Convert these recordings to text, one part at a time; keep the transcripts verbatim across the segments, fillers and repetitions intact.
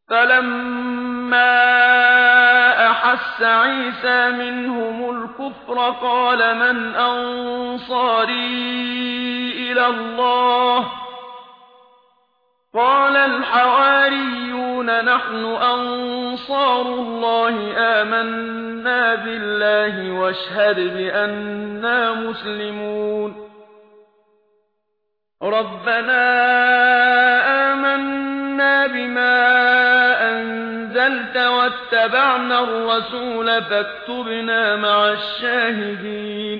فَلَمَّا أَحَسَّ عِيسَىٰ مِنْهُمُ الْكُفْرَ قَالَ مَنْ أَنصَارِي إِلَى اللَّهِ ۖ قَالَ الْحَوَارِيُّونَ نَحْنُ أَنصَارُ اللَّهِ آمَنَّا بِاللَّهِ وَاشْهَدْ بِأَنَّا مُسْلِمُونَ رَبَّنَا آمَنَّا بِمَا أَنزَلْتَ وَاتَّبَعْنَا الرَّسُولَ فَاكْتُبْنَا مَعَ الشَّاهِدِينَ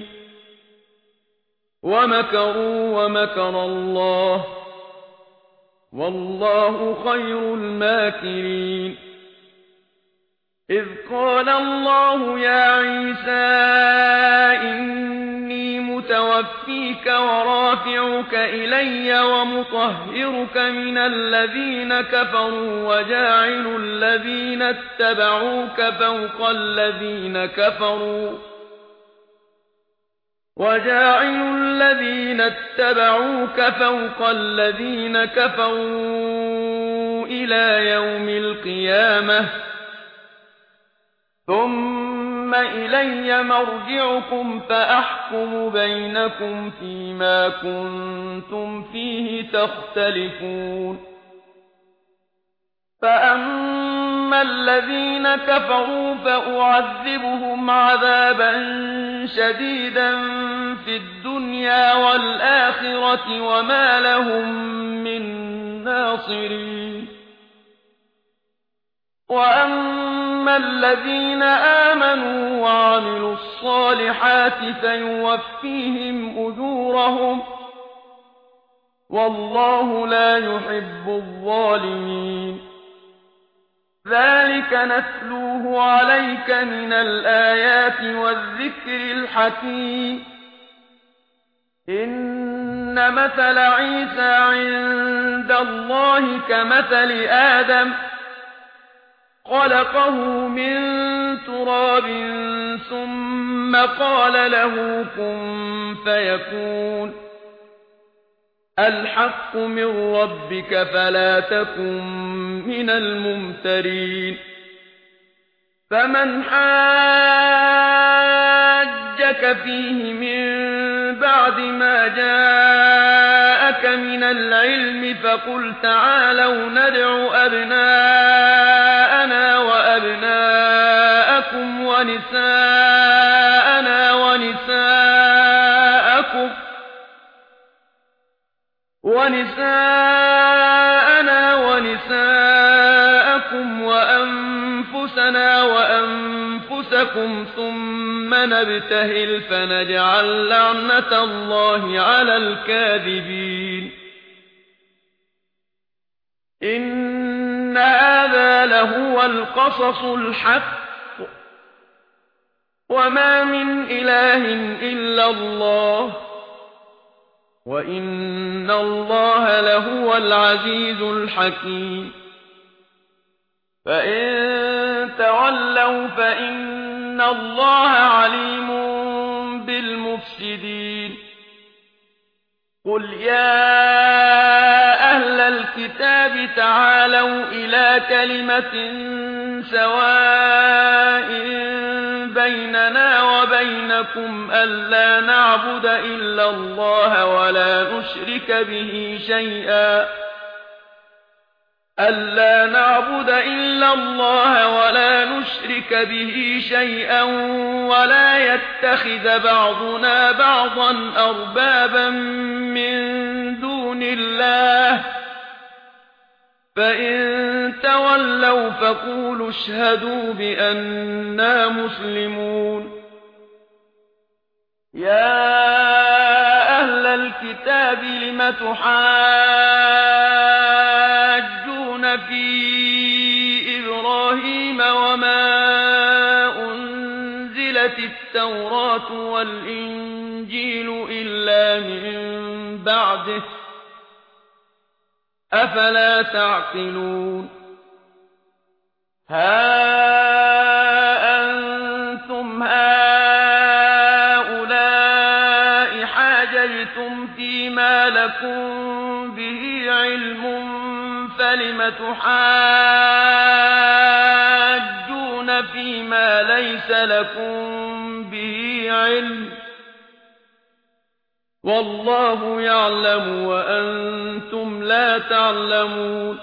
وَمَكَرُوا وَمَكَرَ اللَّهُ وَاللَّهُ خَيْرُ الْمَاكِرِينَ إِذْ قَالَ اللَّهُ يَا عِيسَىٰ إِنِّي مُتَوَفِّيكَ وَرَافِعُكَ إِلَيَّ وَمُطَهِّرُكَ مِنَ الَّذِينَ كَفَرُوا وَجَاعِلُ الَّذِينَ اتَّبَعُوكَ فَوْقَ الَّذِينَ كَفَرُوا وَجَاعِلُ الَّذِينَ اتَّبَعُوكَ فَوْقَ الَّذِينَ كَفَرُوا إِلَىٰ يَوْمِ الْقِيَامَةِ ۖ ثُمَّ إِلَيَّ مَرْجِعُكُمْ فَأَحْكُمُ بَيْنَكُمْ فِيمَا كُنتُمْ فِيهِ تَخْتَلِفُونَ فَأَمَّا الَّذِينَ كَفَرُوا فَأُعَذِّبُهُمْ عَذَابًا شَدِيدًا فِي الدُّنْيَا وَالْآخِرَةِ وَمَا لَهُم مِّن نَّاصِرِينَ وَأَمَّا الَّذِينَ آمَنُوا وَعَمِلُوا الصَّالِحَاتِ فَيُوَفِّيهِمْ أُجُورَهُمْ ۗ وَاللَّهُ لَا يُحِبُّ الظَّالِمِينَ ذَٰلِكَ نَتْلُوهُ عَلَيْكَ مِنَ الْآيَاتِ وَالذِّكْرِ الْحَكِيمِ إِنَّ مَثَلَ عِيسَىٰ عِندَ اللَّهِ كَمَثَلِ آدَمَ خَلَقَهُ مِن تُرَابٍ ثُمَّ قَالَ لَهُ كُن فَيَكُونُ الْحَقُّ مِن رَّبِّكَ فَلَا تَكُن مِّنَ الْمُمْتَرِينَ فَمَنْ حَاجَّكَ فِيهِ مِن بَعْدِ مَا جَاءَكَ مِنَ الْعِلْمِ فَقُلْ تَعَالَوْا نَدْعُ أَبْنَاءَنَا وَأَبْنَاءَكُمْ وَنِسَاءَنَا وَنِسَاءَكُمْ وَنِسَاءَنَا وَنِسَاءَكُمْ وَأَنفُسَنَا وَأَنفُسَكُمْ ثُمَّ نَبْتَهِلْ فَنَجْعَل لَّعْنَتَ اللَّهِ عَلَى الْكَاذِبِينَ إِنَّ هَٰذَا لَهُوَ الْقَصَصُ الْحَقُّ ۚ وَمَا مِنْ إِلَٰهٍ إِلَّا اللَّهُ ۚ وَإِنَّ اللَّهَ لَهُوَ الْعَزِيزُ الْحَكِيمُ فَإِن تَوَلَّوْا فَإِنَّ اللَّهَ عَلِيمٌ بِالْمُفْسِدِينَ قُلْ يَا أَهْلَ الْكِتَابِ تَعَالَوْا إِلَىٰ كَلِمَةٍ سَوَاءٍ بَيْنَنَا وَبَيْنَكُمْ أَلَّا نَعْبُدَ إِلَّا اللَّهَ وَلَا نُشْرِكَ بِهِ شَيْئًا أَلَّا نَعْبُدَ إِلَّا اللَّهَ وَلَا نُشْرِكَ بِهِ شَيْئًا وَلَا يَتَّخِذَ بَعْضُنَا بَعْضًا أَرْبَابًا مِّن دُونِ اللَّهِ ۚ فَإِن تَوَلَّوْا فَقُولُوا اشْهَدُوا بِأَنَّا مُسْلِمُونَ يَا أَهْلَ الْكِتَابِ لِمَ تُحَاجُّونَ فِي إِبْرَاهِيمَ وَمَا أُنزِلَتِ التَّوْرَاةُ وَالْإِنجِيلُ إِلَّا مِن بَعْدِهِ ۚ أَفَلَا تَعْقِلُونَ هَا أَنتُمْ هَٰؤُلَاءِ حَاجَجْتُمْ فِيمَا لَكُم بِهِ عِلْمٌ فَلِمَ تُحَاجُّونَ فيما ليس لكم به علم والله يعلم وأنتم لا تعلمون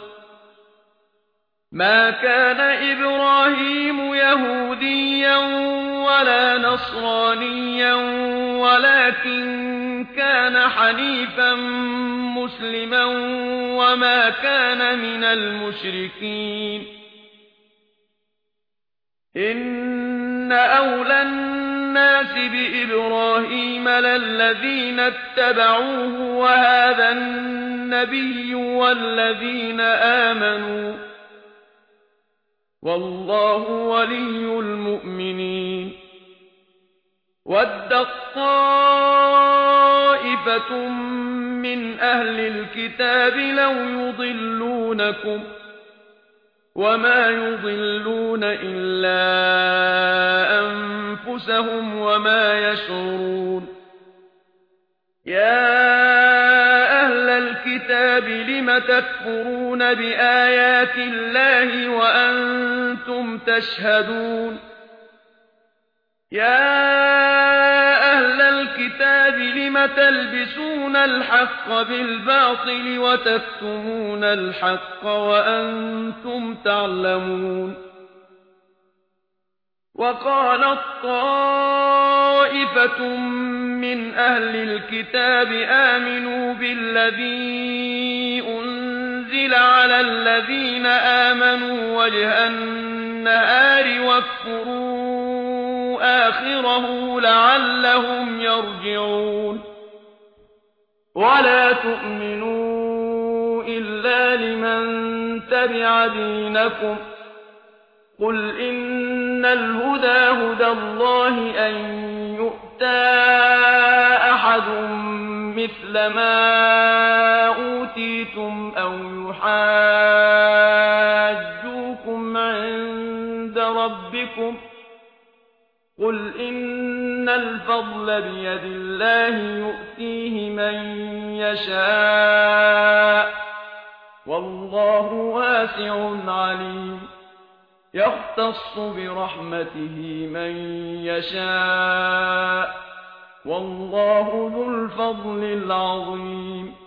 ما كان إبراهيم يهوديا ولا نصرانيا ولكن كان حنيفا مسلما وما كان من المشركين إن أولى الناس بإبراهيم للذين اتبعوه وهذا النبي والذين آمنوا والله ولي المؤمنين ودت طائفة من أهل الكتاب لو يضلونكم وما يضلون إلا أنفسهم وما يشعرون يا أهل الكتاب لم تكفرون بآيات الله وأنتم تشهدون يا أهل الكتاب لم تلبسون الحق بالباطل وتكتمون الحق وأنتم تعلمون وقالت طائفة من أهل الكتاب آمنوا بالذي أنزل على الذين آمنوا وجه النهار واكفروا آخره لعلهم يرجعون ولا تؤمنوا إلا لمن تبع دينكم قل إن الهدى هدى الله أن يؤتى أحد مثل ما أوتيتم أو يحاجوكم عند ربكم قل إن الفضل بيد الله يؤتيه من يشاء والله واسع عليم يختص برحمته من يشاء والله ذو الفضل العظيم